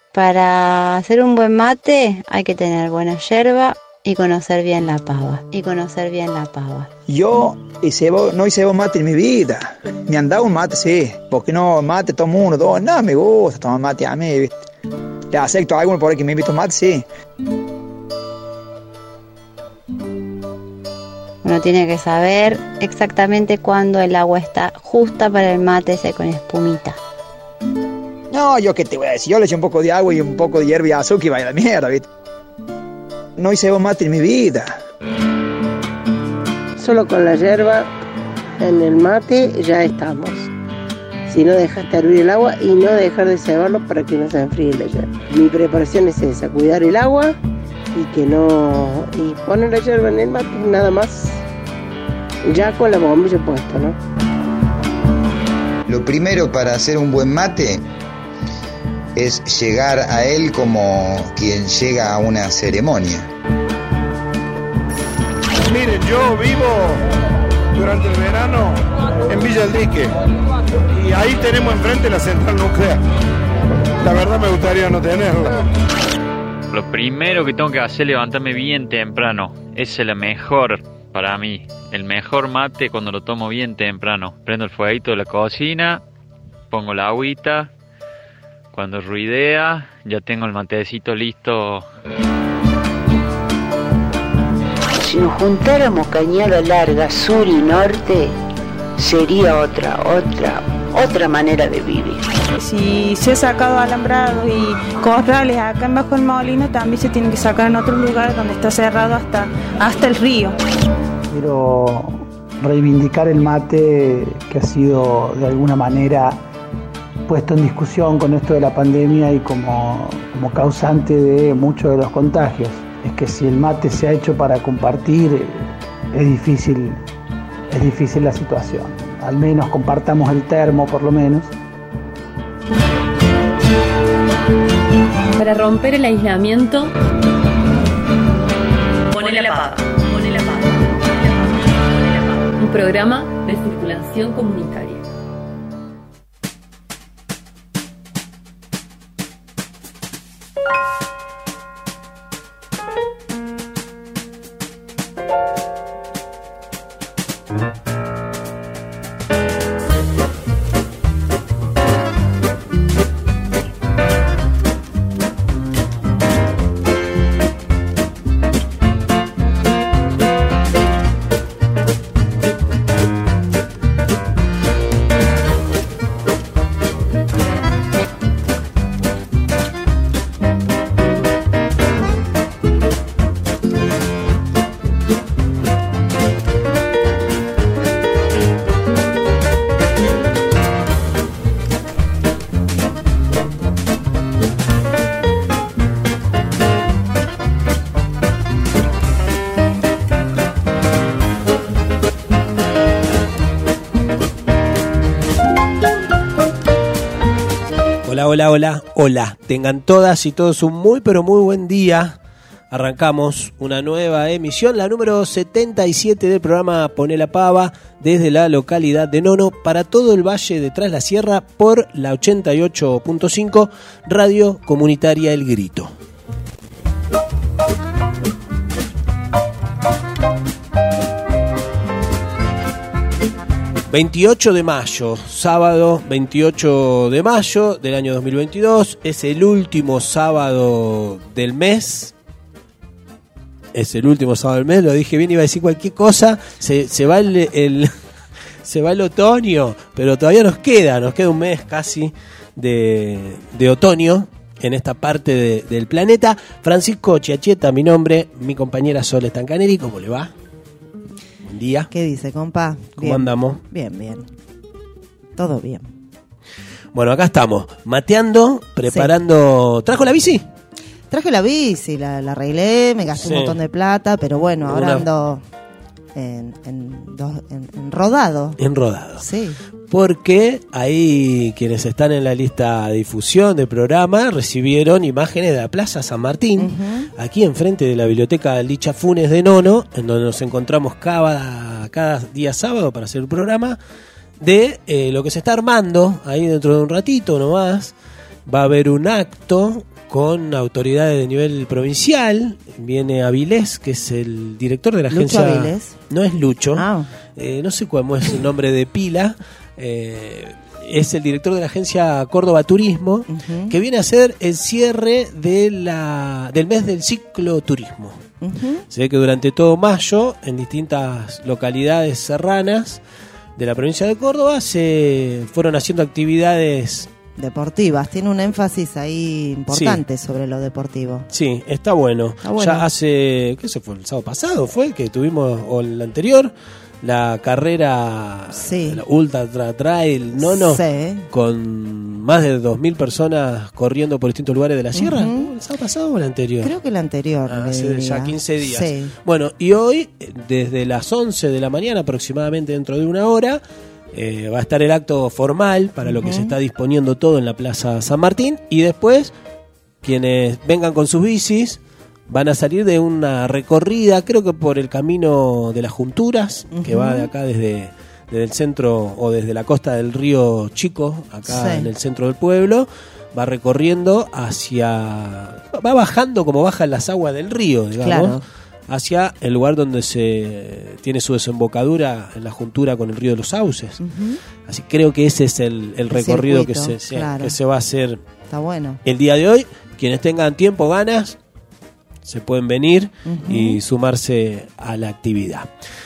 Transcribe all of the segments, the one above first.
Para hacer un buen mate hay que tener buena yerba y conocer bien la pava. Yo no hice vos mate en mi vida. Me han dado un mate, sí. Porque no mate todo el mundo, no me gusta tomar mate a mí, ¿viste? Le acepto a alguno por ahí que me invita a mate, sí. Uno tiene que saber exactamente cuándo el agua está justa para el mate ese con espumita. No, yo qué te voy a decir, yo le eché un poco de agua y un poco de hierba y azúcar y vaya la mierda, ¿viste? No hice vos mate en mi vida. Solo con la hierba en el mate ya estamos. Si no dejaste hervir el agua y no dejar de cebarlo para que no se enfríe la hierba. Mi preparación es esa, cuidar el agua y poner la hierba en el mate, nada más. Ya con la bombilla puesta, ¿no? Lo primero para hacer un buen mate es llegar a él como quien llega a una ceremonia. Miren, yo vivo durante el verano en Villa del Dique y ahí tenemos enfrente la central nuclear. La verdad me gustaría no tenerla. Lo primero que tengo que hacer es levantarme bien temprano. Ese es el mejor para mí. El mejor mate cuando lo tomo bien temprano. Prendo el fueguito de la cocina, pongo la agüita. Cuando ruidea, ya tengo el matecito listo. Si nos juntáramos Cañada Larga, sur y norte, sería otra manera de vivir. Si se ha sacado alambrados y corrales acá en Bajo el Molino, también se tienen que sacar en otros lugares donde está cerrado hasta el río. Quiero reivindicar el mate que ha sido de alguna manera puesto en discusión con esto de la pandemia y como causante de muchos de los contagios. Es que si el mate se ha hecho para compartir, es difícil la situación. Al menos compartamos el termo, por lo menos. Para romper el aislamiento, ponele la pava. Un programa de circulación comunitaria. Hola. Tengan todas y todos un muy pero muy buen día. Arrancamos una nueva emisión, la número 77 del programa Poné la Pava, desde la localidad de Nono para todo el Valle de Tras la Sierra por la 88.5 Radio Comunitaria El Grito. ...28 de mayo, sábado 28 de mayo del año 2022... ...es el último sábado del mes... lo dije bien, iba a decir cualquier cosa... Se va se va el otoño, pero todavía nos queda un mes casi de otoño... ...en esta parte del planeta. Francisco Chiacheta, mi nombre, mi compañera Sol Stancaneri, ¿cómo le va? Buen día. ¿Qué dice, compa? ¿Cómo Bien. andamos? Bien. Todo bien. Bueno, acá estamos, mateando, preparando... Sí. ¿Trajo la bici? Traje la bici, la arreglé, me gasté un montón de plata, pero bueno, ahora ando en rodado. En rodado. Sí. Porque ahí quienes están en la lista de difusión del programa recibieron imágenes de la Plaza San Martín, aquí enfrente de la Biblioteca Licha Funes de Nono, en donde nos encontramos cada día sábado para hacer el programa, de lo que se está armando ahí dentro de un ratito nomás. Va a haber un acto con autoridades de nivel provincial. Viene Avilés, que es el director de la agencia. ¿Lucho Avilés? No es Lucho, Ah. No sé cómo es el nombre de pila. Es el director de la agencia Córdoba Turismo, que viene a hacer el cierre del mes del ciclo turismo. Se ve que durante todo mayo, en distintas localidades serranas de la provincia de Córdoba, se fueron haciendo actividades deportivas. Tiene un énfasis ahí importante sobre lo deportivo. Sí, está bueno. Ya hace, ¿qué se fue? El sábado pasado fue que tuvimos, o el anterior, la carrera, la Ultra Trail Nono, con más de 2.000 personas corriendo por distintos lugares de la sierra. ¿El sábado pasado o el anterior? Creo que el anterior. Hace ya 15 días. Sí. Bueno, y hoy, desde las 11 de la mañana, aproximadamente dentro de una hora, va a estar el acto formal para lo que se está disponiendo todo en la Plaza San Martín, y después quienes vengan con sus bicis van a salir de una recorrida, creo que por el camino de las Junturas, que va de acá desde el centro o desde la costa del río Chico, acá en el centro del pueblo, va recorriendo va bajando como bajan las aguas del río, digamos, hacia el lugar donde se tiene su desembocadura en la juntura con el río de los Sauces. Así creo que ese es el recorrido que se va a hacer. Está bueno. El día de hoy. Quienes tengan tiempo, ganas, se pueden venir y sumarse a la actividad.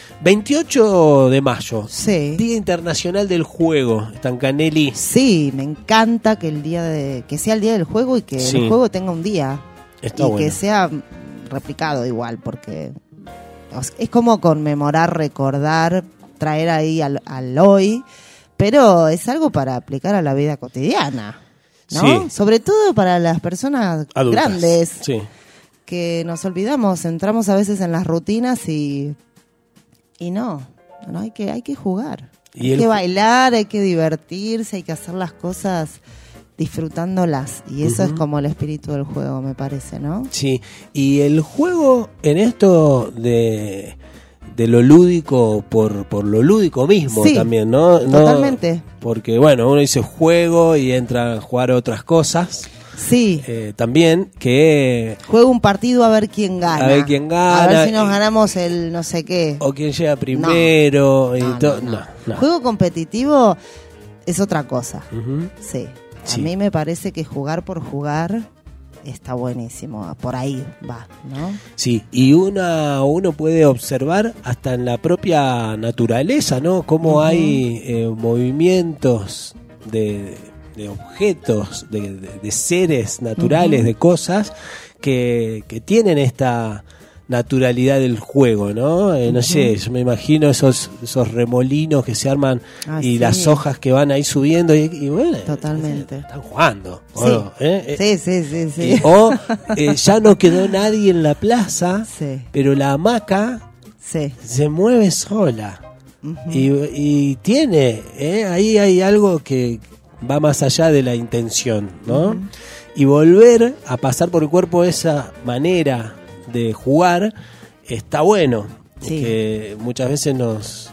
28 de mayo, Día Internacional del Juego. Stancanelli. Sí, me encanta que que sea el día del juego y que el juego tenga un día. Está y bueno. Que sea replicado igual, porque es como conmemorar, recordar, traer ahí al hoy, pero es algo para aplicar a la vida cotidiana, ¿no? Sí. Sobre todo para las personas adultas, grandes, que nos olvidamos, entramos a veces en las rutinas y no, hay que jugar, hay que bailar, hay que divertirse, hay que hacer las cosas disfrutándolas, y eso es como el espíritu del juego, me parece, ¿no? Sí, y el juego en esto de lo lúdico por lo lúdico mismo también, ¿no? Totalmente. Porque, bueno, uno dice juego y entra a jugar otras cosas. Sí. También que juego un partido a ver quién gana. A ver quién gana. A ver si nos ganamos el no sé qué. O quién llega primero. No. Juego competitivo es otra cosa. Sí. A mí me parece que jugar por jugar está buenísimo. Por ahí va, ¿no? Sí, y uno puede observar hasta en la propia naturaleza, ¿no? Cómo hay movimientos de objetos, de seres naturales, de cosas que tienen esta naturalidad del juego, ¿no? No sé, yo me imagino esos remolinos que se arman y las hojas que van ahí subiendo y bueno, totalmente están jugando. Sí. ¿O no? Sí. O ya no quedó nadie en la plaza, pero la hamaca se mueve sola. Y tiene, ahí hay algo que va más allá de la intención, ¿no? Y volver a pasar por el cuerpo esa manera de jugar está bueno, porque muchas veces nos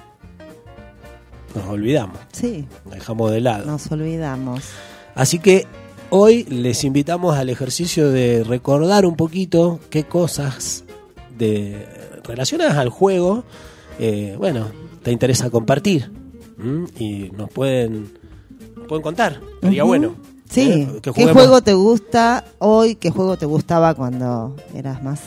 olvidamos, nos dejamos de lado, nos olvidamos. Así que hoy les invitamos al ejercicio de recordar un poquito qué cosas relacionadas al juego te interesa compartir, y nos pueden contar, estaría bueno. Sí, ¿qué juego te gusta hoy? ¿Qué juego te gustaba cuando eras más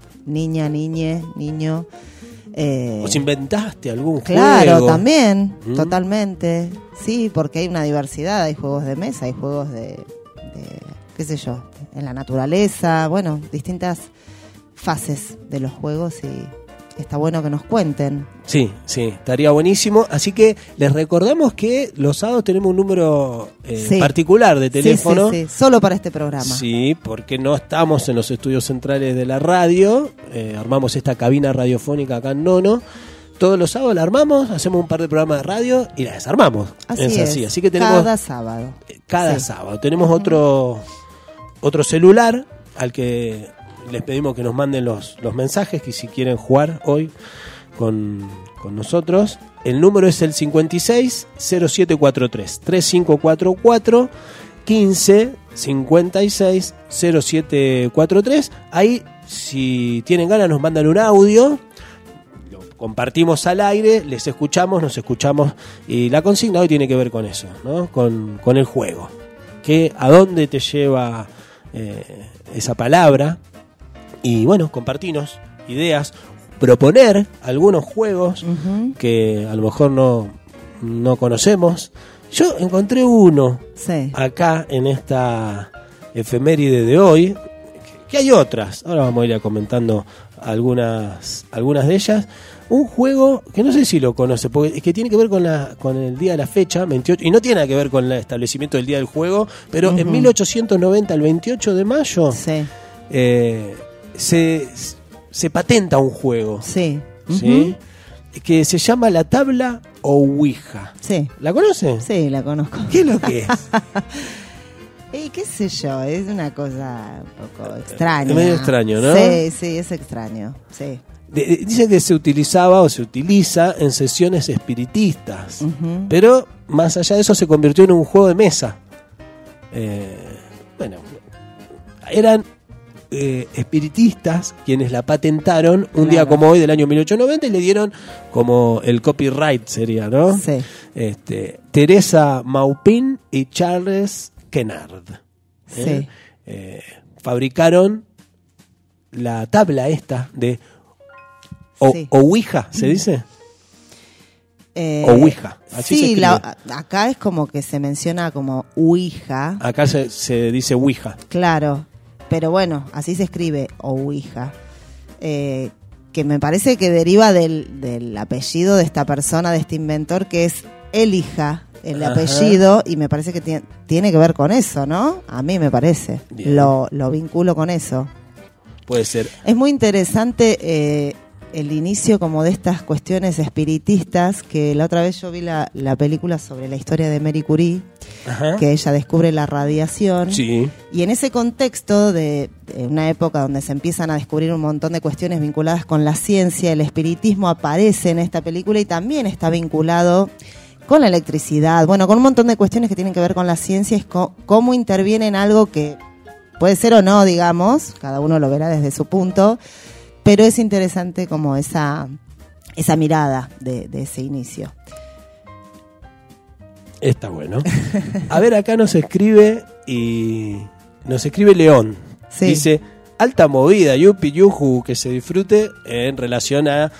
niño? ¿O si inventaste algún juego? Claro, también, totalmente. Sí, porque hay una diversidad, hay juegos de mesa, hay juegos de qué sé yo, en la naturaleza, bueno, distintas fases de los juegos, y está bueno que nos cuenten. Sí, estaría buenísimo. Así que les recordamos que los sábados tenemos un número particular de teléfono. Sí, solo para este programa. Sí, porque no estamos en los estudios centrales de la radio. Armamos esta cabina radiofónica acá en Nono. Todos los sábados la armamos, hacemos un par de programas de radio y la desarmamos. Así. Así que tenemos cada sábado. Cada sábado. Tenemos otro celular al que les pedimos que nos manden los mensajes, que si quieren jugar hoy con nosotros. El número es el 56 0743 3544 15 56 0743. Ahí, si tienen ganas, nos mandan un audio, lo compartimos al aire, les escuchamos, nos escuchamos. Y la consigna hoy tiene que ver con eso, ¿no? Con el juego. ¿A dónde te lleva esa palabra? Y bueno, compartinos ideas, proponer algunos juegos que a lo mejor no conocemos. Yo encontré uno acá en esta efeméride de hoy, que hay otras, ahora vamos a ir comentando algunas de ellas. Un juego que no sé si lo conoce, porque es que tiene que ver con el día de la fecha, 28, y no tiene nada que ver con el establecimiento del día del juego, pero en 1890, el 28 de mayo, se patenta un juego. ¿Sí? Que se llama la tabla Ouija. Sí. ¿La conoce? Sí, la conozco. ¿Qué es lo que es? Qué sé yo, es una cosa un poco extraña. Es medio extraño, ¿no? Sí, es extraño. Sí. Dice que se utilizaba o se utiliza en sesiones espiritistas, pero más allá de eso se convirtió en un juego de mesa. Eran espiritistas quienes la patentaron un día como hoy del año 1890 y le dieron como el copyright, sería, ¿no? Sí. Teresa Maupin y Charles Kennard fabricaron la tabla esta de Ouija, ¿se dice? Ouija. Sí, acá es como que se menciona como Ouija. Acá se dice Ouija. Claro, pero bueno, así se escribe Ouija. Que me parece que deriva del apellido de esta persona, de este inventor, que es Elija, el apellido, y me parece que tiene que ver con eso, ¿no? A mí me parece. Lo vinculo con eso. Puede ser. Es muy interesante el inicio como de estas cuestiones espiritistas, que la otra vez yo vi la película sobre la historia de Marie Curie, que ella descubre la radiación, y en ese contexto de una época donde se empiezan a descubrir un montón de cuestiones vinculadas con la ciencia, el espiritismo aparece en esta película y también está vinculado con la electricidad, bueno, con un montón de cuestiones que tienen que ver con la ciencia, es cómo interviene en algo que puede ser o no, digamos, cada uno lo verá desde su punto, pero es interesante como esa mirada de ese inicio. Está bueno. A ver, acá nos escribe León. Dice, alta movida, yupi, yuju, que se disfrute en relación a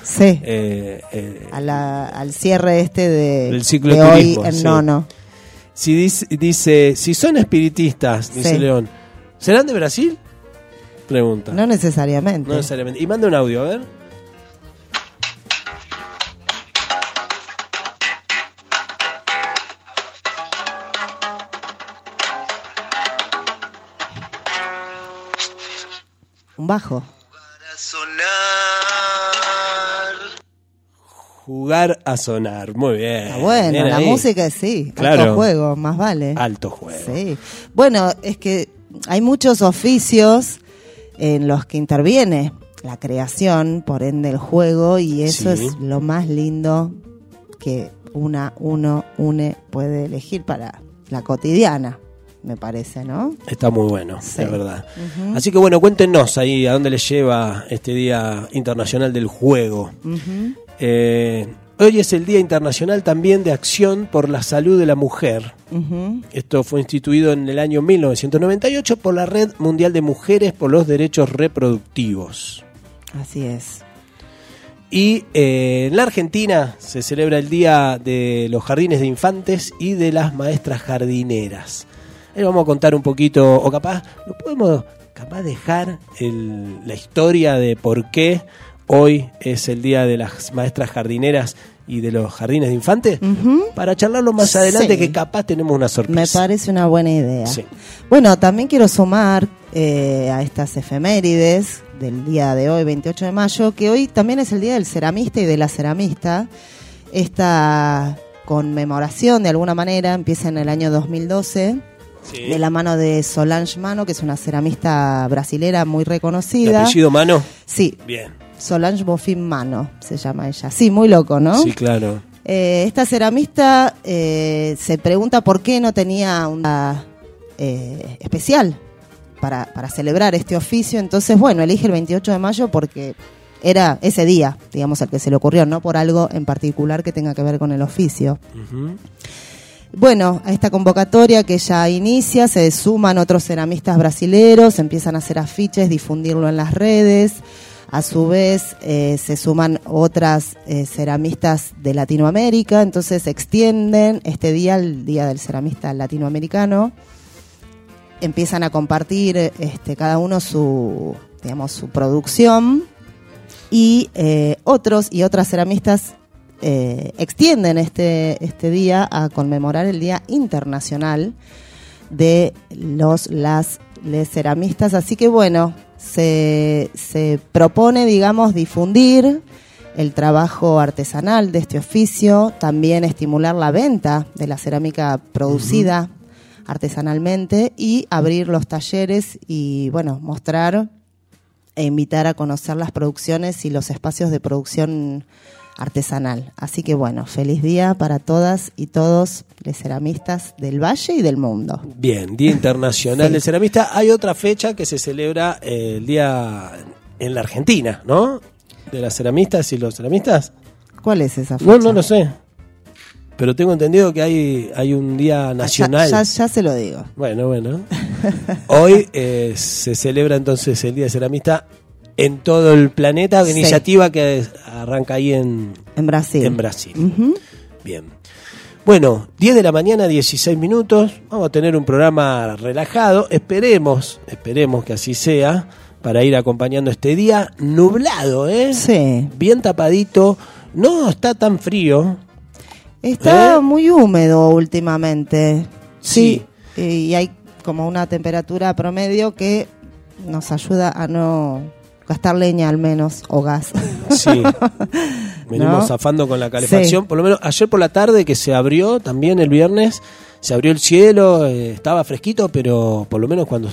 al cierre del ciclo de turismo, hoy en Nono. Si dice, si son espiritistas, dice León, ¿serán de Brasil? Pregunta. No necesariamente. Y manda un audio, a ver. Un bajo. Jugar a sonar. Muy bien. Está bueno, bien la ahí. Música sí. Claro. Alto juego, más vale. Alto juego. Sí. Bueno, es que hay muchos oficios en los que interviene la creación, por ende el juego, y eso es lo más lindo que uno puede elegir para la cotidiana, me parece, ¿no? Está muy bueno, es verdad. Así que bueno, cuéntenos ahí a dónde les lleva este Día Internacional del Juego. Hoy es el Día Internacional también de Acción por la Salud de la Mujer. Esto fue instituido en el año 1998 por la Red Mundial de Mujeres por los Derechos Reproductivos. Así es. Y en la Argentina se celebra el Día de los Jardines de Infantes y de las Maestras Jardineras. Ahí vamos a contar un poquito, o capaz, ¿lo podemos dejar la historia de por qué hoy es el Día de las Maestras Jardineras y de los Jardines de Infantes? Para charlarlo más adelante, que capaz tenemos una sorpresa. Me parece una buena idea. Sí. Bueno, también quiero sumar a estas efemérides del día de hoy, 28 de mayo, que hoy también es el Día del Ceramista y de la Ceramista. Esta conmemoración, de alguna manera, empieza en el año 2012, de la mano de Solange Mano, que es una ceramista brasilera muy reconocida. ¿El apellido Mano? Sí. Bien. Solange Bofin Mano se llama ella. Sí, muy loco, ¿no? Sí, claro. Esta ceramista se pregunta por qué no tenía una especial para celebrar este oficio. Entonces, bueno, elige el 28 de mayo porque era ese día, digamos, al que se le ocurrió, no por algo en particular que tenga que ver con el oficio. Uh-huh. Bueno, a esta convocatoria que ya inicia, se suman otros ceramistas brasileros, empiezan a hacer afiches, difundirlo en las redes. A su vez, se suman otras ceramistas de Latinoamérica, entonces extienden este día, el Día del Ceramista Latinoamericano. Empiezan a compartir cada uno su producción, y otros y otras ceramistas extienden este día a conmemorar el Día Internacional de les ceramistas. Así que bueno, se propone, digamos, difundir el trabajo artesanal de este oficio, también estimular la venta de la cerámica producida artesanalmente y abrir los talleres y, bueno, mostrar e invitar a conocer las producciones y los espacios de producción artesanal. Así que bueno, feliz día para todas y todos los ceramistas del Valle y del mundo. Bien, Día Internacional del Ceramista. Hay otra fecha que se celebra el día en la Argentina, ¿no? De las ceramistas y los ceramistas. ¿Cuál es esa fecha? No lo sé. Pero tengo entendido que hay un día nacional. Ya se lo digo. Bueno. Hoy se celebra entonces el Día de Ceramista en todo el planeta, iniciativa que arranca ahí en Brasil. Uh-huh. Bien. Bueno, 10 de la mañana, 16 minutos. Vamos a tener un programa relajado. Esperemos que así sea, para ir acompañando este día nublado, ¿eh? Sí. Bien tapadito. No está tan frío. Está muy húmedo últimamente. Sí. Y hay como una temperatura promedio que nos ayuda a no gastar leña, al menos, o gas. Sí. Venimos zafando con la calefacción. Sí. Por lo menos ayer por la tarde, que se abrió también el viernes, se abrió el cielo, estaba fresquito, pero por lo menos cuando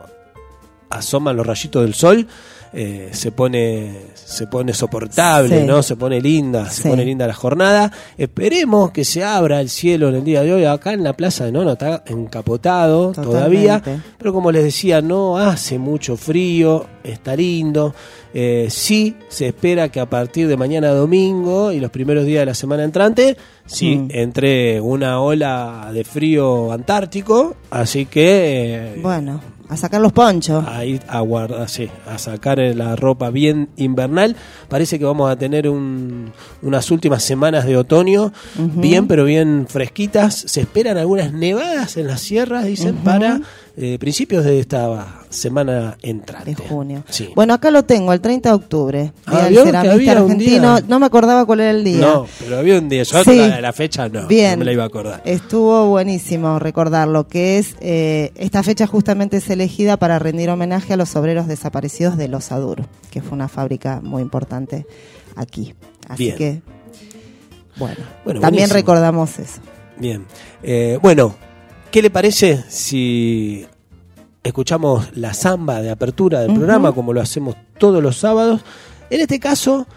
asoman los rayitos del sol, se pone soportable, sí. ¿no? Se pone linda la jornada. Esperemos que se abra el cielo en el día de hoy. Acá en la Plaza de Nono está encapotado todavía, pero como les decía, no hace mucho frío, está lindo. Sí se espera que a partir de mañana domingo y los primeros días de la semana entrante entre una ola de frío antártico, así que bueno, a sacar los ponchos. Ahí a sacar la ropa bien invernal. Parece que vamos a tener unas últimas semanas de otoño bien, pero bien fresquitas. Se esperan algunas nevadas en las sierras, dicen, para principios de esta semana entrante. De junio. Sí. Bueno, acá lo tengo, el 30 de octubre. Día del ceramista argentino. No me acordaba cuál era el día. No, pero había un día. Yo la fecha no me la iba a acordar. Estuvo buenísimo recordarlo, que es esta fecha justamente es elegida para rendir homenaje a los obreros desaparecidos de Los Adur, que fue una fábrica muy importante aquí. Así que, bueno también buenísimo. Recordamos eso. Bien. Bueno, ¿qué le parece si escuchamos la samba de apertura del programa, como lo hacemos todos los sábados? En este caso,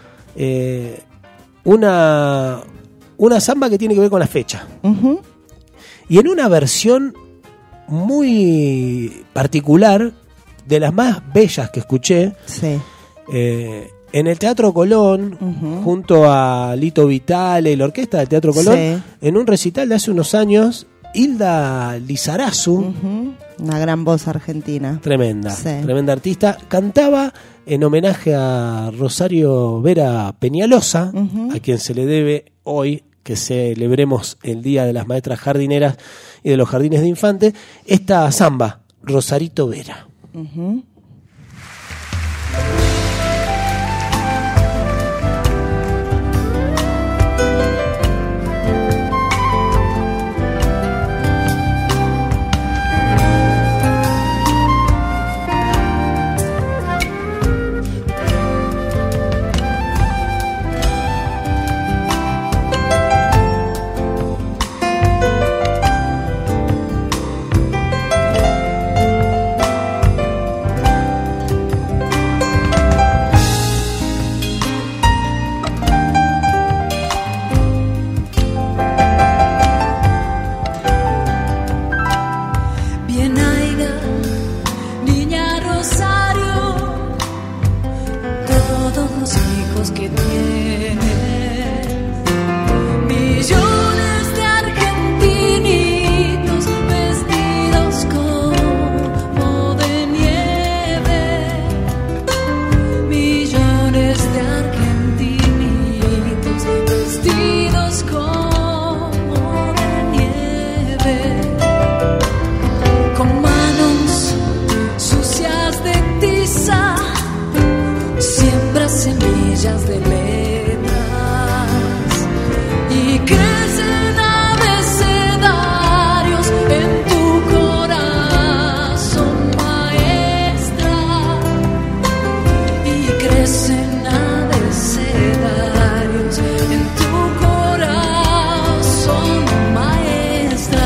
una samba que tiene que ver con la fecha. Y en una versión muy particular, de las más bellas que escuché, en el Teatro Colón, junto a Lito Vitale y la orquesta del Teatro Colón, en un recital de hace unos años, Hilda Lizarazu, una gran voz argentina, tremenda artista, cantaba en homenaje a Rosario Vera Peñalosa, a quien se le debe hoy que celebremos el Día de las Maestras Jardineras y de los Jardines de Infantes, esta samba, Rosarito Vera. con manos sucias de tiza, siembra semillas de letras y crecen abecedarios en tu corazón, maestra, y crecen abecedarios en tu corazón, maestra.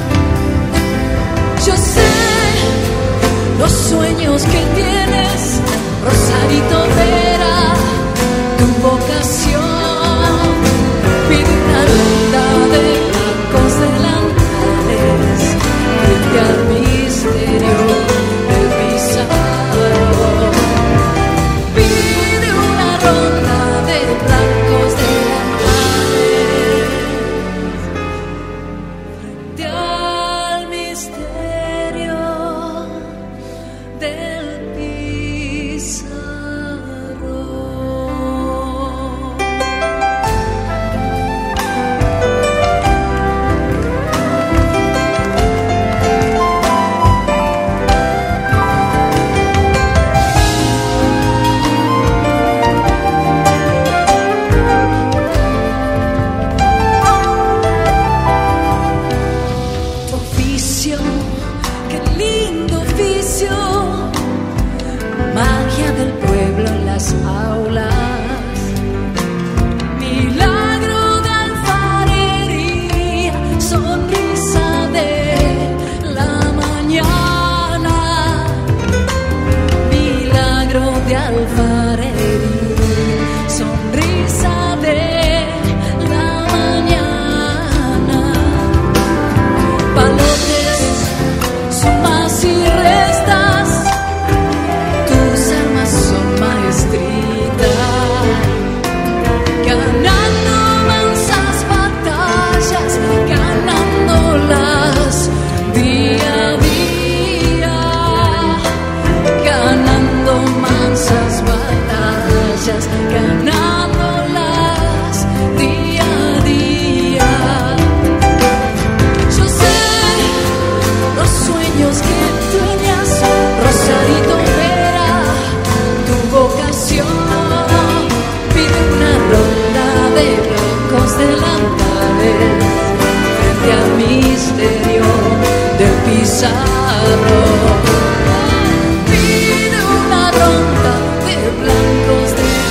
Yo sé los sueños que tienes, Rosarito Vera, tu vocación. Pide una ronda de blancos delantales frente al misterio del Pizarro. Pide una ronda de blancos delantales frente al misterio del Pizarro. Tu oficio, qué lindo oficio, magia del pueblo en las aulas, milagro de alfarería, sonrisa de la mañana, milagro de alfarería, sonrisa de la mañana, palotes, sumas y restas, tus armas son maestritas, ganando mansas batallas, ganándolas día a día, ganando mansas batallas, ganándolas día a día. Yo sé los sueños que tenías, Rosarito Vera, tu vocación. Pide una ronda de blancos delantales frente al misterio del Pizarro. Pide una ronda de blancos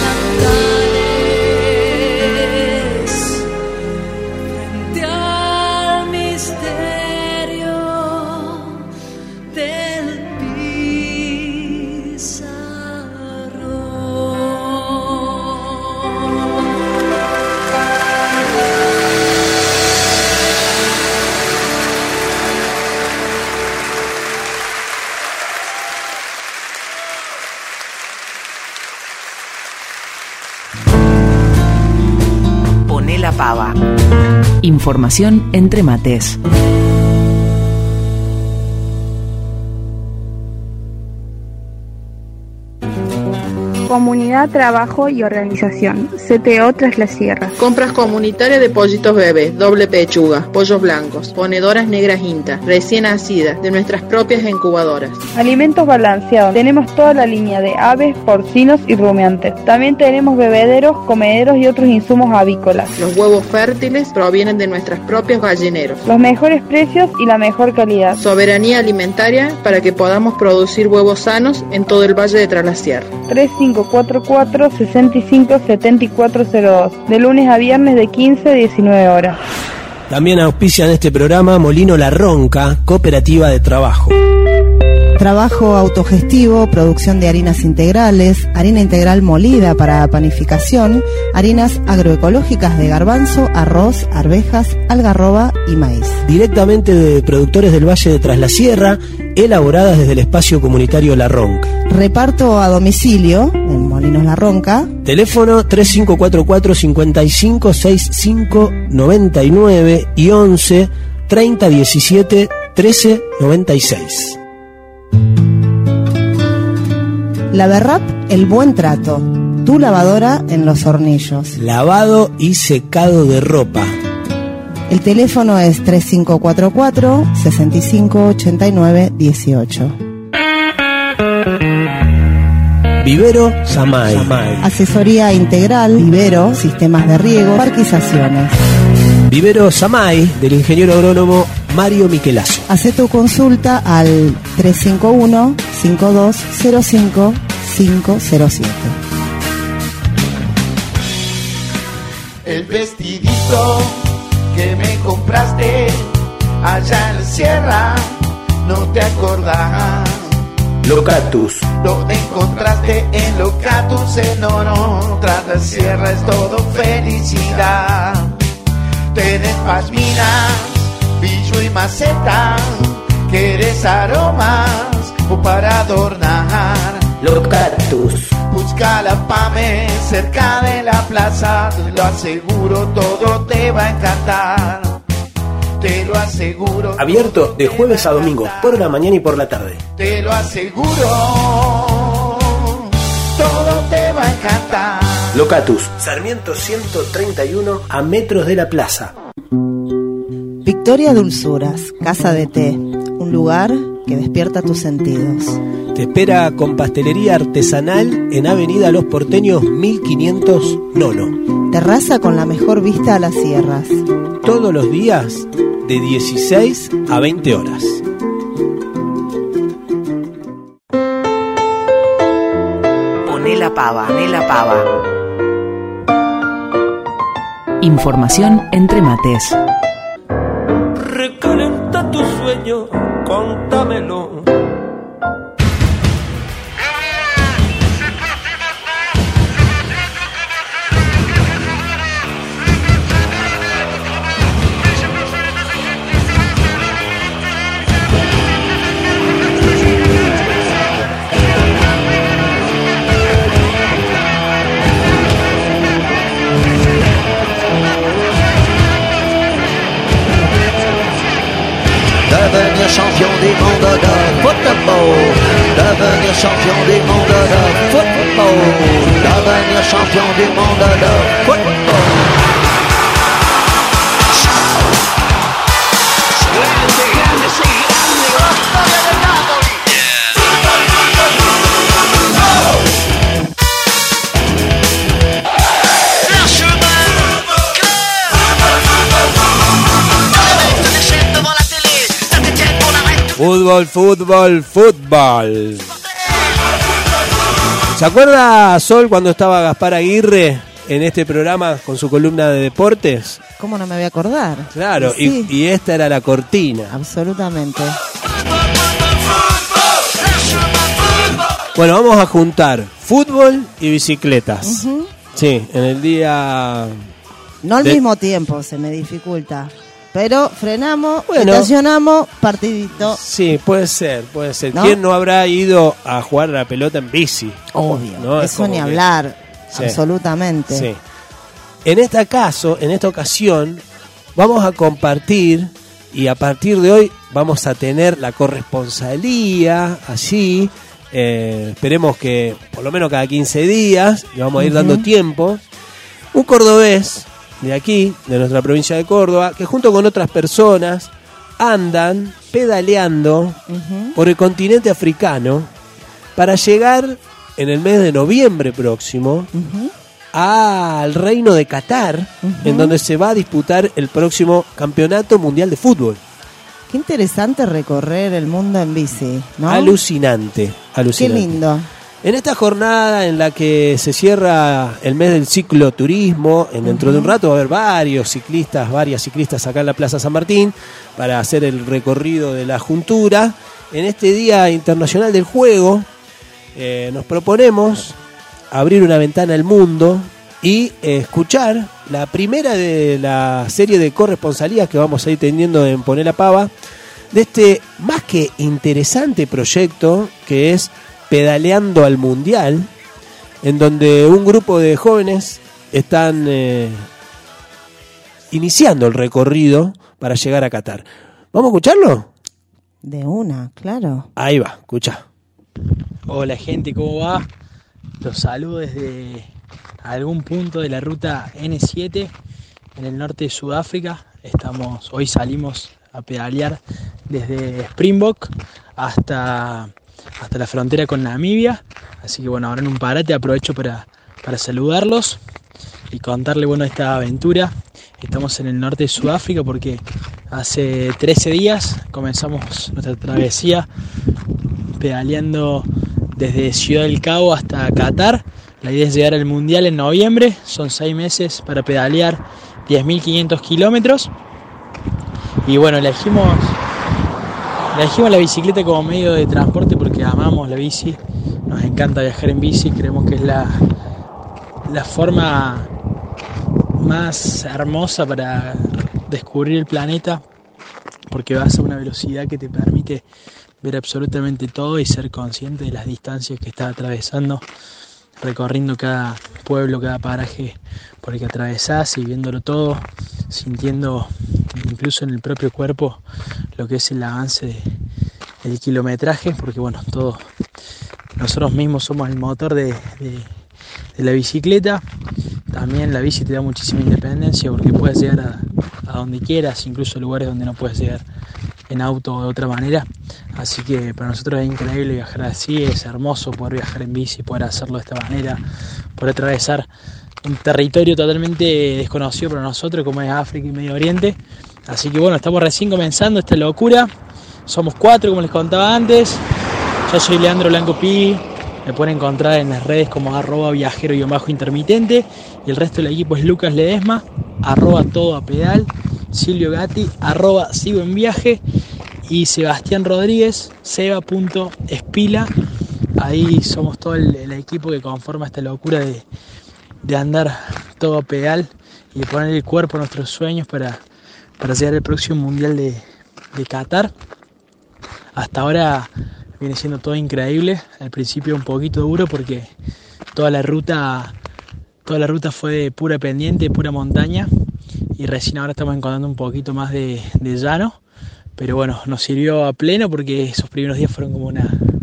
delantales frente al misterio del Poné la pava. Información entre mates. Comunidad, trabajo y organización. CTO Tras la Sierra. Compras comunitarias de pollitos bebés, doble pechuga, pollos blancos, ponedoras negras INTA, recién nacidas, de nuestras propias incubadoras. Alimentos balanceados. Tenemos toda la línea de aves, porcinos y rumiantes. También tenemos bebederos, comederos y otros insumos avícolas. Los huevos fértiles provienen de nuestros propios gallineros. Los mejores precios y la mejor calidad. Soberanía alimentaria para que podamos producir huevos sanos en todo el Valle de Tras la Sierra. 3544-657402. De lunes a viernes de 15 a 19 horas. También auspician este programa Molino La Ronca, cooperativa de trabajo. Trabajo autogestivo, producción de harinas integrales, harina integral molida para panificación, harinas agroecológicas de garbanzo, arroz, arvejas, algarroba y maíz. Directamente de productores del Valle de Tras la Sierra, elaboradas desde el espacio comunitario La Ronca. Reparto a domicilio en Molinos La Ronca. Teléfono 3544-556599 y 11 3017 1396. La Berrap, el buen trato. Tu lavadora en Los Hornillos. Lavado y secado de ropa. El teléfono es 3544-6589-18. Vivero Samay. Asesoría integral, vivero, sistemas de riego, parquizaciones. Vivero Samay, del ingeniero agrónomo Mario Michelazo. Hacé tu consulta al 351-5205-507. El vestidito que me compraste allá en la sierra, no te acordás. Locatus. Lo encontraste en Locatus en Oro. Tras la sierra es todo felicidad. Tenés pashminas, billo y maceta. ¿Querés aromas o para adornar? Locatus. Busca la PAME cerca de la plaza. Te lo aseguro, todo te va a encantar. Te lo aseguro. Abierto de jueves a domingo, por la mañana y por la tarde. Te lo aseguro, todo te va a encantar. Locatus, Sarmiento 131, a metros de la plaza. Victoria Dulzuras, Casa de Té, un lugar que despierta tus sentidos. Te espera con pastelería artesanal en Avenida Los Porteños 1500 Nono. Terraza con la mejor vista a las sierras. Todos los días de 16 a 20 horas. Poné la pava. Información entre mates. Recalenta tu sueño, contámelo. Devenir champion du monde de football. Devenir champion du monde de football. Devenir champion du monde de football. Fútbol. ¿Se acuerda, Sol, cuando estaba Gaspar Aguirre en este programa con su columna de deportes? ¿Cómo no me voy a acordar? Claro, sí. y esta era la cortina. Absolutamente. Bueno, vamos a juntar fútbol y bicicletas. Uh-huh. Sí, en el día... No al mismo tiempo, se me dificulta. Pero frenamos, estacionamos, partidito. Sí, puede ser. ¿No? ¿Quién no habrá ido a jugar a la pelota en bici? Obvio, ¿no? Eso ni hablar, sí. Absolutamente. Sí. En esta ocasión, vamos a compartir, y a partir de hoy vamos a tener la corresponsalía, así, esperemos que por lo menos cada 15 días, le vamos a ir dando tiempo, un cordobés, de aquí, de nuestra provincia de Córdoba, que junto con otras personas andan pedaleando por el continente africano para llegar en el mes de noviembre próximo al Reino de Qatar, en donde se va a disputar el próximo Campeonato Mundial de Fútbol. Qué interesante recorrer el mundo en bici, ¿no? Alucinante. Qué lindo. En esta jornada en la que se cierra el mes del cicloturismo, dentro de un rato va a haber varias ciclistas acá en la Plaza San Martín para hacer el recorrido de la juntura. En este Día Internacional del Juego nos proponemos abrir una ventana al mundo y escuchar la primera de la serie de corresponsalías que vamos a ir teniendo en Poné la Pava, de este más que interesante proyecto que es Pedaleando al Mundial, en donde un grupo de jóvenes están iniciando el recorrido para llegar a Qatar. ¿Vamos a escucharlo? De una, claro. Ahí va, escucha. Hola gente, ¿cómo va? Los saludo desde algún punto de la ruta N7 en el norte de Sudáfrica, Hoy salimos a pedalear desde Springbok hasta la frontera con Namibia, así que bueno, ahora en un parate aprovecho para saludarlos y contarle esta aventura. Estamos en el norte de Sudáfrica porque hace 13 días comenzamos nuestra travesía pedaleando desde Ciudad del Cabo hasta Qatar. La idea es llegar al Mundial en noviembre, son 6 meses para pedalear 10.500 kilómetros. Y bueno, elegimos la bicicleta como medio de transporte porque amamos la bici, nos encanta viajar en bici, creemos que es la forma más hermosa para descubrir el planeta, porque vas a una velocidad que te permite ver absolutamente todo y ser consciente de las distancias que estás atravesando, recorriendo cada pueblo, cada paraje por el que atravesás y viéndolo todo, sintiendo incluso en el propio cuerpo lo que es el avance del kilometraje, porque bueno, todos nosotros mismos somos el motor de la bicicleta. También la bici te da muchísima independencia porque puedes llegar a donde quieras, incluso a lugares donde no puedes llegar en auto o de otra manera. Así que para nosotros es increíble viajar así, es hermoso poder viajar en bici, poder hacerlo de esta manera, poder atravesar un territorio totalmente desconocido para nosotros como es África y Medio Oriente. Así que bueno, estamos recién comenzando esta locura. Somos 4, como les contaba antes. Yo soy Leandro Blanco Pi. Me pueden encontrar en las redes como @viajero_intermitente. Y el resto del equipo es Lucas Ledesma, @todoapedal, Silvio Gatti, @sigoenviaje y Sebastián Rodríguez, seba.espila. Ahí somos todo el equipo que conforma esta locura de andar todo a pedal y de poner el cuerpo a nuestros sueños para llegar al próximo Mundial de Qatar. Hasta ahora viene siendo todo increíble, al principio un poquito duro porque toda la ruta fue de pura pendiente, pura montaña, y recién ahora estamos encontrando un poquito más de llano, pero bueno, nos sirvió a pleno porque esos primeros días fueron como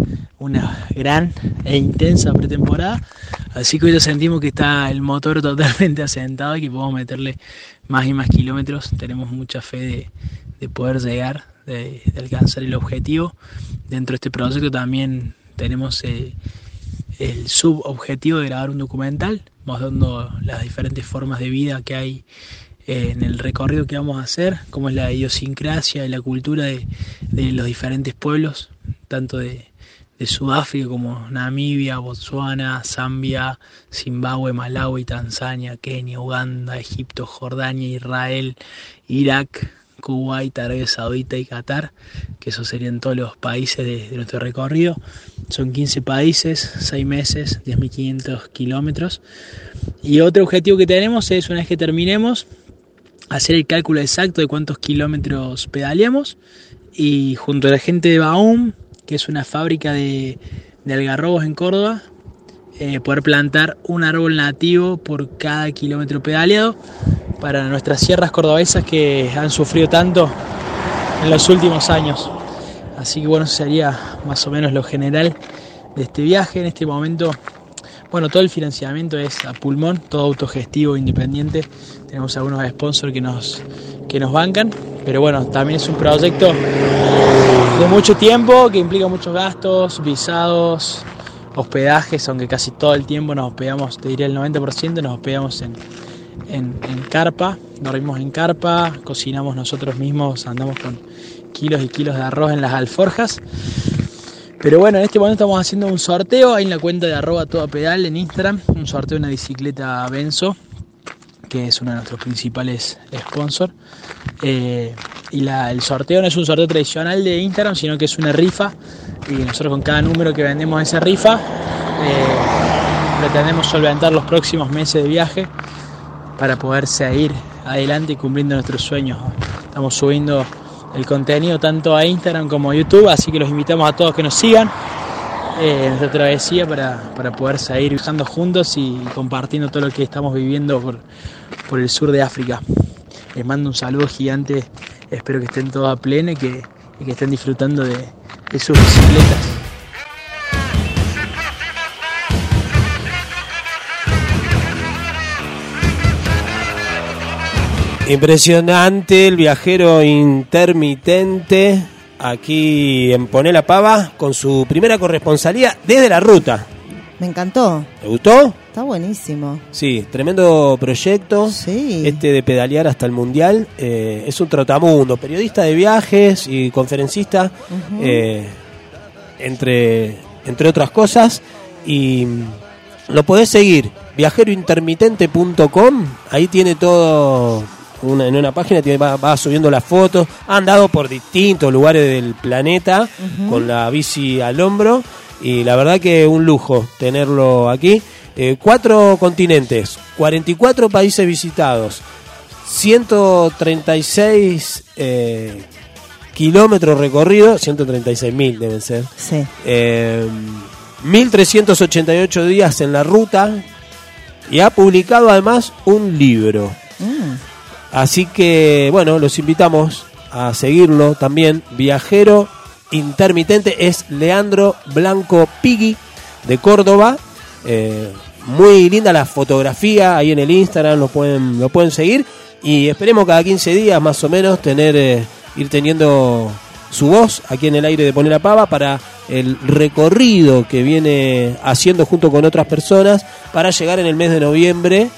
una gran e intensa pretemporada, así que hoy ya sentimos que está el motor totalmente asentado y que podemos meterle más y más kilómetros. Tenemos mucha fe de poder llegar, de alcanzar el objetivo. Dentro de este proyecto también tenemos el subobjetivo de grabar un documental mostrando las diferentes formas de vida que hay en el recorrido que vamos a hacer, cómo es la idiosincrasia y la cultura de los diferentes pueblos, tanto de Sudáfrica como Namibia, Botsuana, Zambia, Zimbabue, Malawi, Tanzania, Kenia, Uganda, Egipto, Jordania, Israel, Irak, Kuwait, Arabia Saudita y Qatar, que esos serían todos los países de nuestro recorrido. Son 15 países, 6 meses, 10.500 kilómetros. Y otro objetivo que tenemos es, una vez que terminemos, hacer el cálculo exacto de cuántos kilómetros pedaleamos y junto a la gente de Baum, que es una fábrica de algarrobos en Córdoba, poder plantar un árbol nativo por cada kilómetro pedaleado para nuestras sierras cordobesas que han sufrido tanto en los últimos años. Así que bueno, eso sería más o menos lo general de este viaje. En este momento, bueno, todo el financiamiento es a pulmón, todo autogestivo, independiente. Tenemos algunos sponsors que nos bancan, pero bueno, también es un proyecto de mucho tiempo que implica muchos gastos, visados, hospedajes, aunque casi todo el tiempo nos hospedamos, te diría el 90% nos hospedamos en carpa, dormimos en carpa, cocinamos nosotros mismos, andamos con kilos y kilos de arroz en las alforjas. Pero bueno, en este momento estamos haciendo un sorteo ahí en la cuenta de @todoapedal en Instagram, un sorteo de una bicicleta Benzo, que es uno de nuestros principales sponsors. Y el sorteo no es un sorteo tradicional de Instagram, sino que es una rifa, y nosotros con cada número que vendemos esa rifa pretendemos solventar los próximos meses de viaje para poder seguir adelante y cumpliendo nuestros sueños. Estamos subiendo el contenido tanto a Instagram como a YouTube, así que los invitamos a todos que nos sigan en nuestra travesía para poder seguir viajando juntos y compartiendo todo lo que estamos viviendo por el sur de África. Les mando un saludo gigante, espero que estén todos a pleno y que estén disfrutando de sus bicicletas. Impresionante el viajero intermitente aquí en Poné la Pava con su primera corresponsalía desde la ruta. Me encantó. ¿Te gustó? Está buenísimo. Sí, tremendo proyecto. Sí. De pedalear hasta el Mundial. Es un trotamundo, periodista de viajes y conferencista, entre otras cosas. Y lo podés seguir, viajerointermitente.com. Ahí tiene todo, en una página va subiendo las fotos. Ha andado por distintos lugares del planeta con la bici al hombro. Y la verdad que un lujo tenerlo aquí. 4 continentes, 44 países visitados, 136 kilómetros recorridos, 136.000 deben ser. Sí. 1.388 días en la ruta y ha publicado además un libro. Así que, bueno, los invitamos a seguirlo también. Viajero intermitente es Leandro Blanco Pigui de Córdoba. Muy linda la fotografía ahí en el Instagram, lo pueden seguir y esperemos cada 15 días más o menos ir teniendo su voz aquí en el aire de Poné la Pava para el recorrido que viene haciendo junto con otras personas para llegar en el mes de noviembre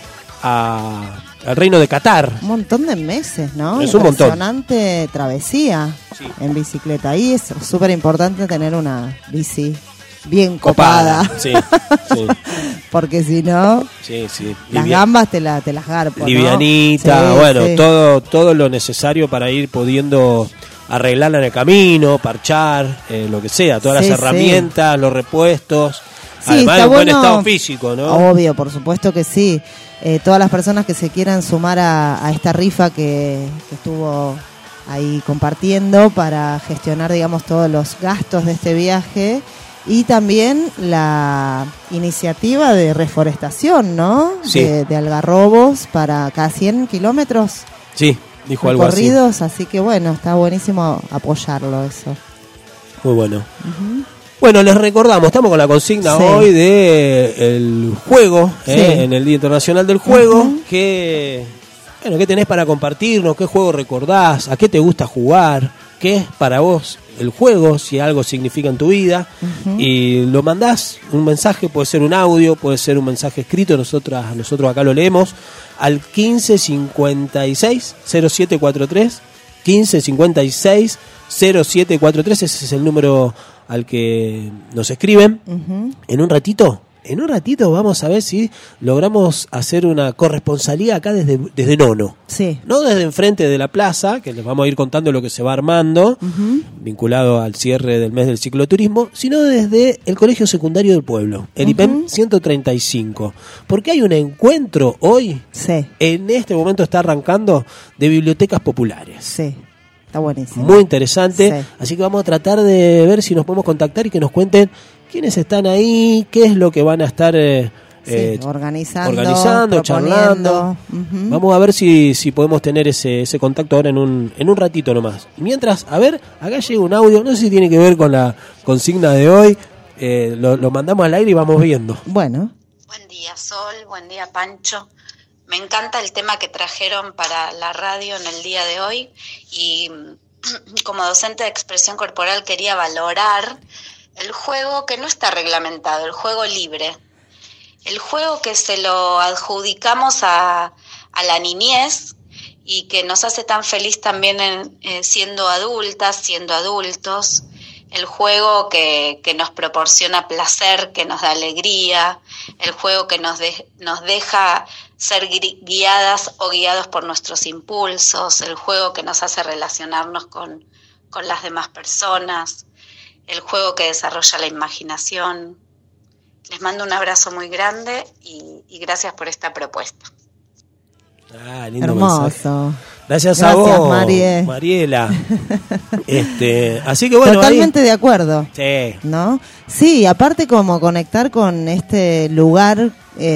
al reino de Qatar. Un montón de meses, ¿no? Es un montón. Impresionante travesía en bicicleta. Ahí es súper importante tener una bici bien copada. Sí. Porque si no, las gambas te las garpo, livianita, ¿no? bueno, todo lo necesario para ir pudiendo arreglarla en el camino, parchar, lo que sea, todas las herramientas, los repuestos, además de un buen estado físico, ¿no? Obvio, por supuesto que sí. Todas las personas que se quieran sumar a esta rifa que estuvo ahí compartiendo para gestionar, digamos, todos los gastos de este viaje. Y también la iniciativa de reforestación, ¿no? Sí. De algarrobos para cada 100 kilómetros. Sí, dijo algo así. Recorridos, así que bueno, está buenísimo apoyarlo eso. Muy bueno. Bueno, les recordamos, estamos con la consigna hoy de el juego, en el Día Internacional del Juego. ¿Qué tenés para compartirnos? ¿Qué juego recordás? ¿A qué te gusta jugar? ¿Qué es para vos el juego? Si algo significa en tu vida. Y lo mandás, un mensaje, puede ser un audio, puede ser un mensaje escrito, nosotros acá lo leemos, al 1556 0743, 1556 0743, ese es el número al que nos escriben. En un ratito vamos a ver si logramos hacer una corresponsalía acá desde Nono. Sí. No desde enfrente de la plaza, que les vamos a ir contando lo que se va armando, vinculado al cierre del mes del cicloturismo, sino desde el Colegio Secundario del Pueblo, el IPEM 135. Porque hay un encuentro hoy, en este momento está arrancando, de bibliotecas populares. Sí. Está buenísimo. Muy interesante. Así que vamos a tratar de ver si nos podemos contactar y que nos cuenten quiénes están ahí, qué es lo que van a estar organizando, charlando. Vamos a ver si podemos tener ese contacto ahora en un ratito nomás. Mientras, a ver, acá llega un audio, no sé si tiene que ver con la consigna de hoy. Lo mandamos al aire y vamos viendo. Bueno. Buen día, Sol. Buen día, Pancho. Me encanta el tema que trajeron para la radio en el día de hoy y como docente de expresión corporal quería valorar el juego que no está reglamentado, el juego libre, el juego que se lo adjudicamos a la niñez y que nos hace tan feliz también siendo adultas, siendo adultos, el juego que nos proporciona placer, que nos da alegría, el juego que nos deja ser guiadas o guiados por nuestros impulsos, el juego que nos hace relacionarnos con las demás personas, el juego que desarrolla la imaginación. Les mando un abrazo muy grande y gracias por esta propuesta. Lindo hermoso mensaje. Gracias a vos, Mariela. Así que bueno, totalmente de acuerdo. Sí. ¿No? Sí, aparte como conectar con este lugar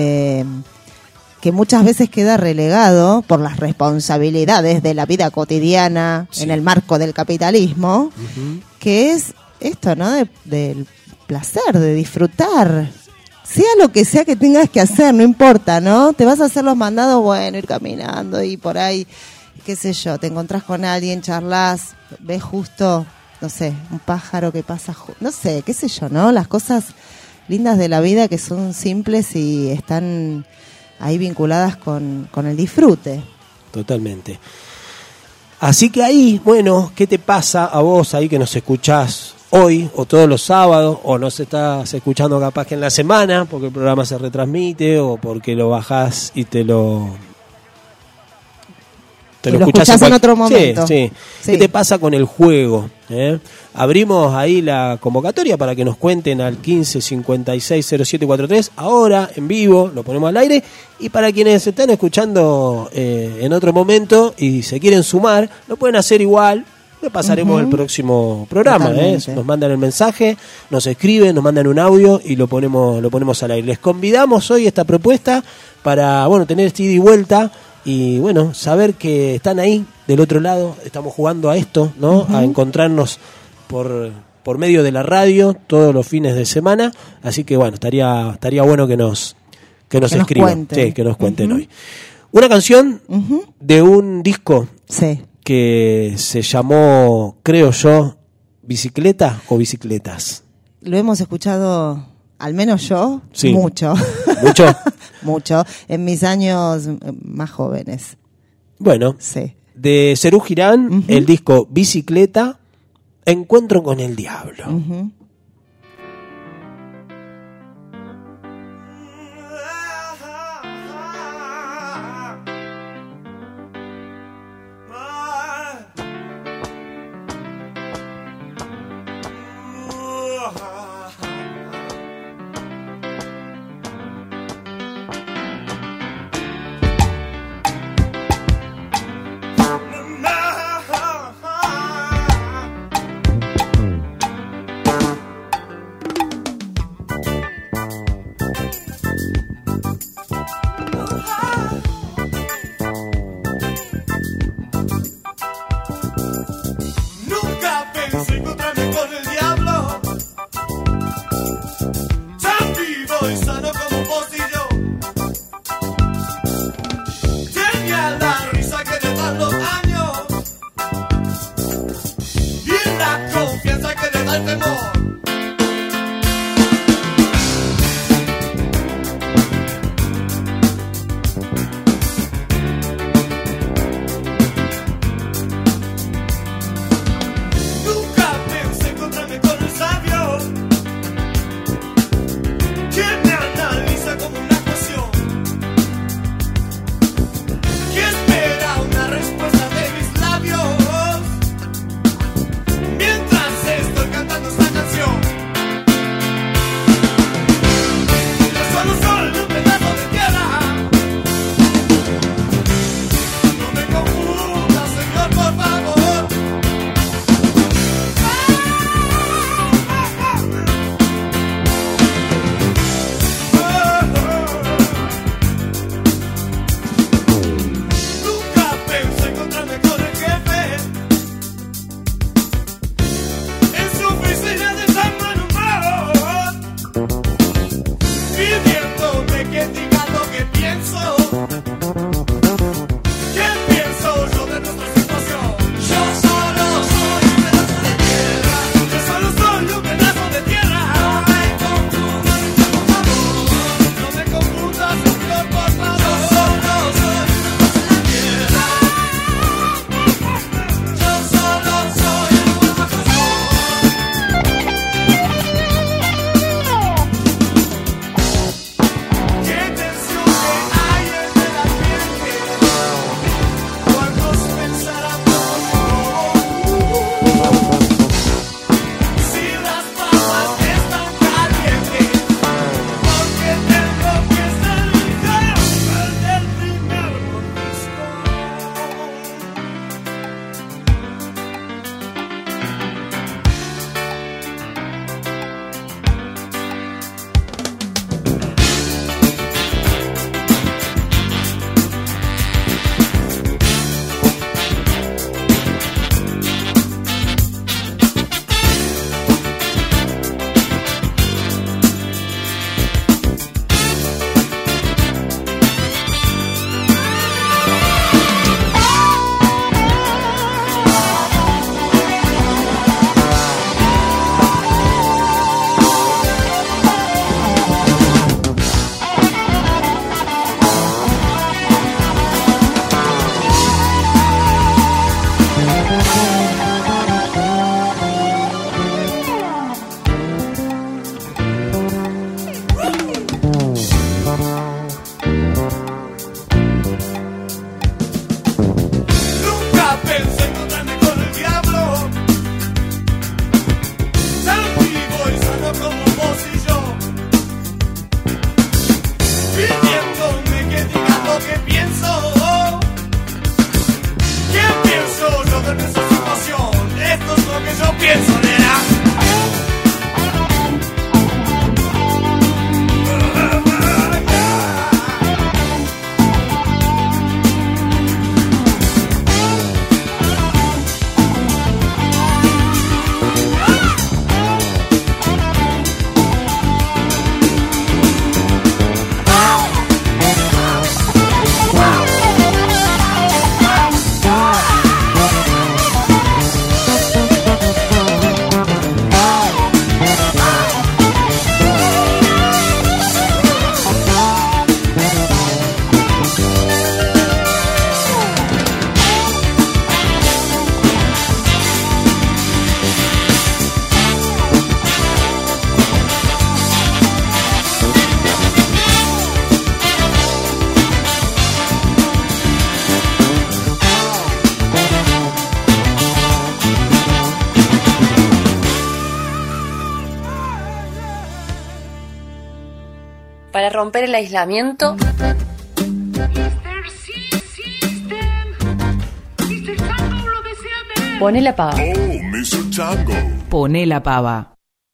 que muchas veces queda relegado por las responsabilidades de la vida cotidiana en el marco del capitalismo, que es esto, ¿no? Del placer, de disfrutar. Sea lo que sea que tengas que hacer, no importa, ¿no? Te vas a hacer los mandados, bueno, ir caminando y por ahí qué sé yo, te encontrás con alguien, charlas, ves justo, no sé, un pájaro que pasa, no sé, qué sé yo, ¿no? Las cosas lindas de la vida que son simples y están ahí vinculadas con el disfrute. Totalmente. Así que ahí, bueno, ¿qué te pasa a vos ahí que nos escuchás hoy o todos los sábados, o nos estás escuchando capaz que en la semana porque el programa se retransmite o porque lo bajás y te lo escuchás en otro momento? Sí. ¿Qué te pasa con el juego? Abrimos ahí la convocatoria para que nos cuenten al 15 56 07 43, ahora en vivo, lo ponemos al aire, y para quienes se están escuchando en otro momento y se quieren sumar, lo pueden hacer igual. Lo pasaremos el próximo programa, nos mandan el mensaje, nos escriben, nos mandan un audio y lo ponemos al aire. Les convidamos hoy esta propuesta para, bueno, tener este ida y vuelta y, bueno, saber que están ahí del otro lado, estamos jugando a esto, ¿no? A encontrarnos por medio de la radio todos los fines de semana, así que, bueno, estaría bueno que nos escriban, que nos cuenten hoy. Una canción de un disco que se llamó, creo yo, Bicicleta o Bicicletas. Lo hemos escuchado, al menos yo, mucho. ¿Mucho? Mucho, en mis años más jóvenes. Bueno, de Serú Girán, el disco Bicicleta, Encuentro con el Diablo. Mientras estoy cantando esta canción. pienso, nena. Para romper el aislamiento, poné la pava. Oh, Mr. Tango. Poné la pava.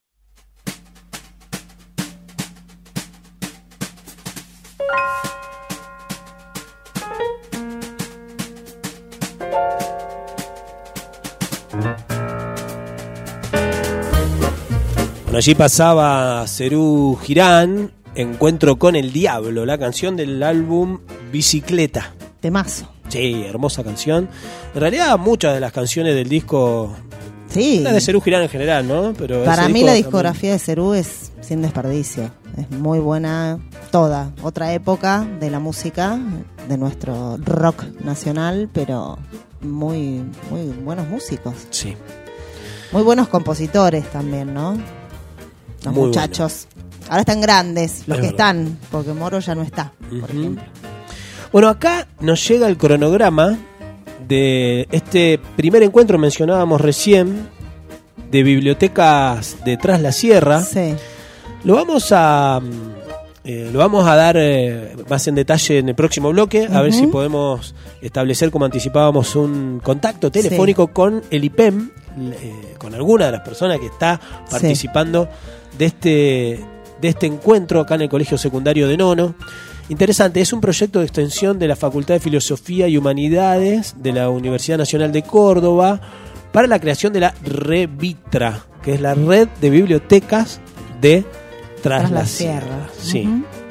Bueno, allí pasaba Serú Girán, Encuentro con el Diablo, la canción del álbum Bicicleta. Temazo. Sí, hermosa canción. En realidad muchas de las canciones del disco, sí, la de Serú Girán en general, ¿no? Pero para mí disco la discografía de Serú es sin desperdicio. Es muy buena toda. Otra época de la música, de nuestro rock nacional, pero muy, muy buenos músicos. Sí. Muy buenos compositores también, ¿no? Los muy muchachos. Bueno. Ahora están grandes, los es que verdad. Están, porque Moro ya no está, por ejemplo. Bueno, acá nos llega el cronograma de este primer encuentro, mencionábamos recién, de bibliotecas de Tras la Sierra. Sí. Lo vamos a dar más en detalle en el próximo bloque, a ver si podemos establecer, como anticipábamos, un contacto telefónico con el IPEM, con alguna de las personas que está participando de este encuentro acá en el Colegio Secundario de Nono. Interesante, es un proyecto de extensión de la Facultad de Filosofía y Humanidades de la Universidad Nacional de Córdoba para la creación de la REVITRA, que es la Red de Bibliotecas de Tras la Sierra. Sí.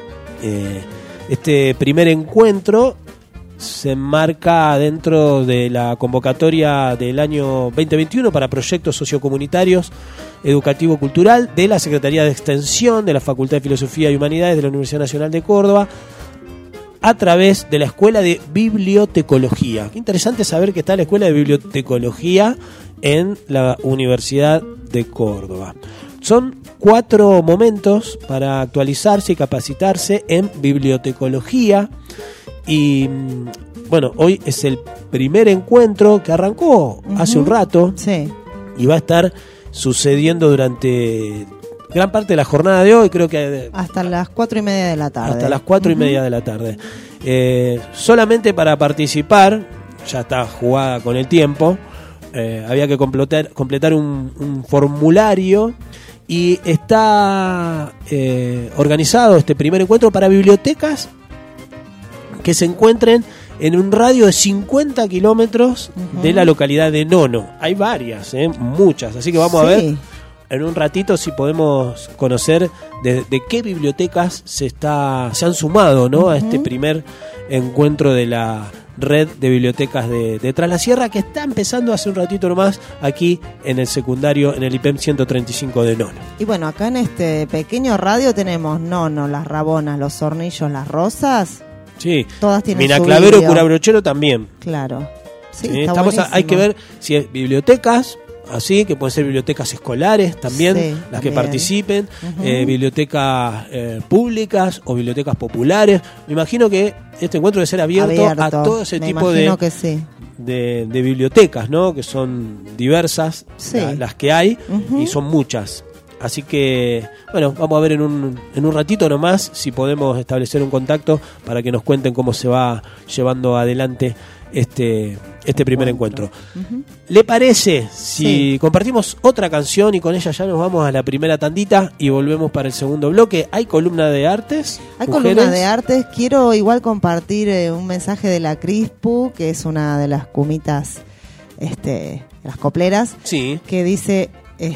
Este primer encuentro se enmarca dentro de la convocatoria del año 2021 para proyectos sociocomunitarios educativo-cultural de la Secretaría de Extensión de la Facultad de Filosofía y Humanidades de la Universidad Nacional de Córdoba a través de la Escuela de Bibliotecología. Qué interesante saber que está la Escuela de Bibliotecología en la Universidad de Córdoba. Son 4 momentos para actualizarse y capacitarse en bibliotecología. Y bueno, hoy es el primer encuentro que arrancó hace un rato y va a estar sucediendo durante gran parte de la jornada de hoy, creo que hasta las 4:30 de la tarde. Hasta las 4:30 de la tarde. Solamente para participar, ya está jugada con el tiempo, había que completar un formulario y está organizado este primer encuentro para bibliotecas que se encuentren en un radio de 50 kilómetros de la localidad de Nono. Hay varias, muchas, así que vamos a ver en un ratito si podemos conocer de qué bibliotecas se han sumado, ¿no? A este primer encuentro de la red de bibliotecas de Tras la Sierra, que está empezando hace un ratito nomás aquí en el secundario, en el IPEM 135 de Nono. Y bueno, acá en este pequeño radio tenemos Nono, Las Rabonas, Los Hornillos, Las Rosas. Sí, todas tienen Mina su Clavero, vídeo. Curabrochero también. Claro. Sí, hay que ver si es bibliotecas, así que pueden ser bibliotecas escolares también, las que participen, bibliotecas públicas o bibliotecas populares. Me imagino que este encuentro debe ser abierto a todo ese tipo de bibliotecas, ¿no? Que son diversas las que hay y son muchas. Así que, bueno, vamos a ver en un ratito nomás si podemos establecer un contacto para que nos cuenten cómo se va llevando adelante este primer encuentro. ¿Le parece si compartimos otra canción y con ella ya nos vamos a la primera tandita y volvemos para el segundo bloque? ¿Hay columna de artes? Hay columna de artes. Quiero igual compartir un mensaje de la Crispu, que es una de las cumitas, las copleras, que dice,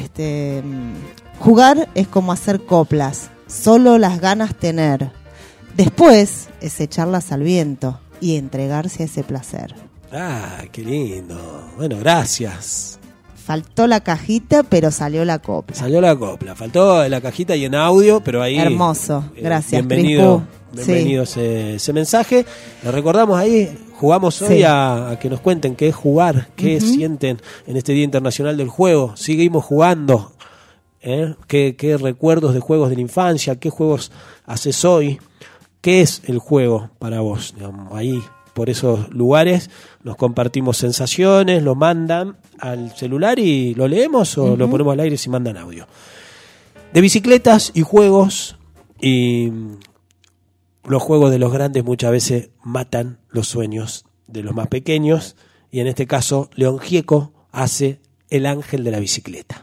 jugar es como hacer coplas, solo las ganas tener. Después es echarlas al viento y entregarse a ese placer. Ah, qué lindo. Bueno, gracias. Faltó la cajita, pero salió la copla. Salió la copla. Faltó la cajita y en audio, pero ahí... Hermoso. Gracias, bienvenido ese mensaje. Les recordamos ahí, jugamos hoy a que nos cuenten qué es jugar, qué sienten en este Día Internacional del Juego. Seguimos jugando. ¿Qué recuerdos de juegos de la infancia? ¿Qué juegos haces hoy? ¿Qué es el juego para vos? Digamos, ahí, por esos lugares, nos compartimos sensaciones, lo mandan al celular y lo leemos o lo ponemos al aire si mandan audio. De bicicletas y juegos, y los juegos de los grandes muchas veces matan los sueños de los más pequeños, y en este caso León Gieco hace El Ángel de la Bicicleta.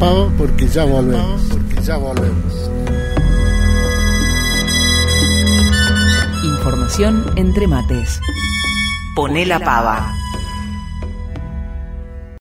pava porque ya volvemos. Información entre mates. Poné la pava.